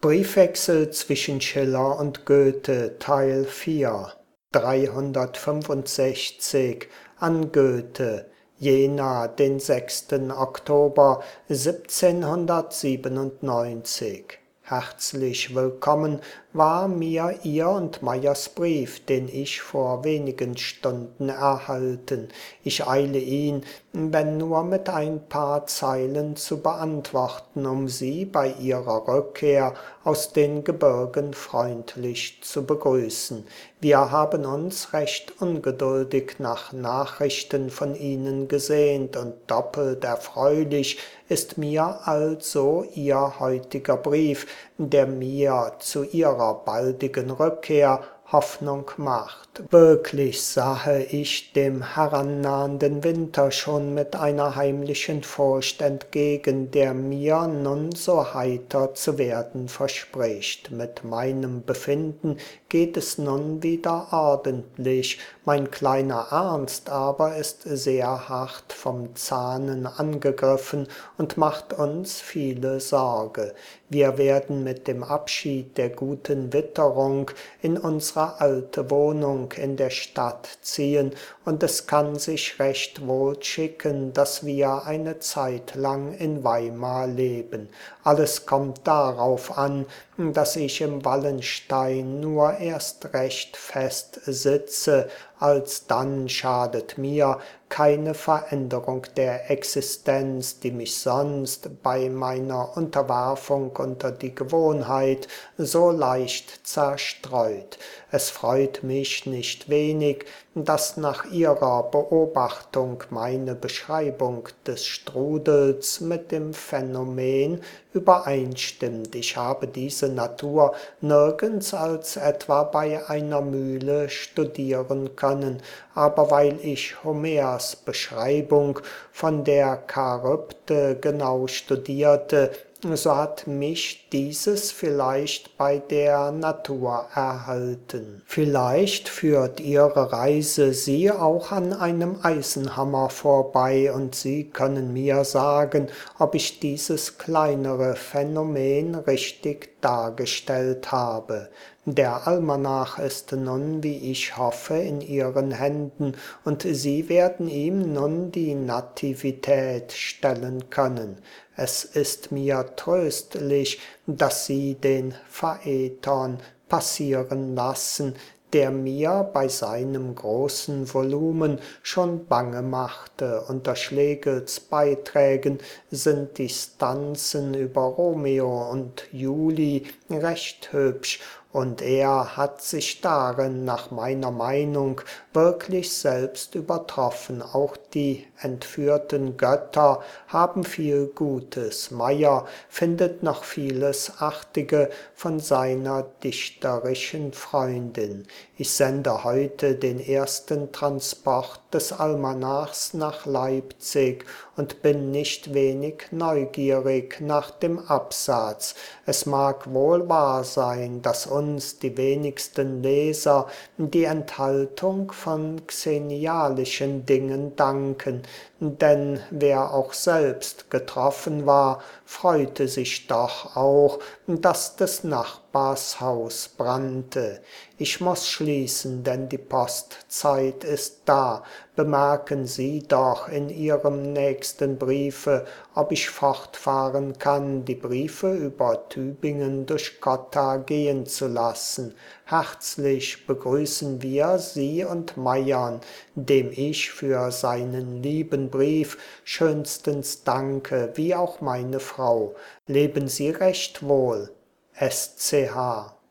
Briefwechsel zwischen Schiller und Goethe, Teil 4, 365 an Goethe, Jena, den 6. Oktober 1797. Herzlich willkommen war mir Ihr und Meyers Brief, den ich vor wenigen Stunden erhalten. Ich eile ihn, wenn nur mit ein paar Zeilen zu beantworten, um Sie bei Ihrer Rückkehr aus den Gebirgen freundlich zu begrüßen. Wir haben uns recht ungeduldig nach Nachrichten von Ihnen gesehnt, und doppelt erfreulich ist mir also Ihr heutiger Brief, der mir zu Ihrer baldigen Rückkehr Hoffnung macht. Wirklich sahe ich dem herannahenden Winter schon mit einer heimlichen Furcht entgegen, der mir nun so heiter zu werden verspricht. Mit meinem Befinden geht es nun wieder ordentlich, mein kleiner Ernst aber ist sehr hart vom Zahnen angegriffen und macht uns viele Sorge. Wir werden mit dem Abschied der guten Witterung in unsere alte Wohnung in der Stadt ziehen, und es kann sich recht wohl schicken, dass wir eine Zeit lang in Weimar leben. Alles kommt darauf an, dass ich im Wallenstein nur erst recht fest sitze, alsdann schadet mir keine Veränderung der Existenz, die mich sonst bei meiner Unterwerfung unter die Gewohnheit so leicht zerstreut. Es freut mich nicht wenig, dass nach Ihrer Beobachtung meine Beschreibung des Strudels mit dem Phänomen übereinstimmt. Ich habe diese Natur nirgends als etwa bei einer Mühle studieren können, aber weil ich Homers Beschreibung von der Charybde genau studierte, so hat mich dieses vielleicht bei der Natur erhalten. Vielleicht führt Ihre Reise Sie auch an einem Eisenhammer vorbei, und Sie können mir sagen, ob ich dieses kleinere Phänomen richtig dargestellt habe. Der Almanach ist nun, wie ich hoffe, in Ihren Händen, und Sie werden ihm nun die Nativität stellen können. Es ist mir tröstlich, dass Sie den Phaeton passieren lassen, der mir bei seinem großen Volumen schon bange machte. Unter Schlegels Beiträgen sind die Stanzen über Romeo und Julie recht hübsch, und er hat sich darin nach meiner Meinung wirklich selbst übertroffen. Auch die entführten Götter haben viel Gutes. Meyer findet noch vieles Artige von seiner dichterischen Freundin. Ich sende heute den ersten Transport des Almanachs nach Leipzig und bin nicht wenig neugierig nach dem Absatz. Es mag wohl wahr sein, dass uns die wenigsten Leser die Enthaltung von xenialischen Dingen danken, denn wer auch selbst getroffen war, freute sich doch auch, dass des Nachbars Haus brannte. Ich muss schließen, denn die Postzeit ist da. Bemerken Sie doch in Ihrem nächsten Briefe, ob ich fortfahren kann, die Briefe über Tübingen durch Cotta gehen zu lassen. Herzlich begrüßen wir Sie und Meyern, dem ich für seinen lieben Brief schönstens danke, wie auch meine Frau. Leben Sie recht wohl. SCH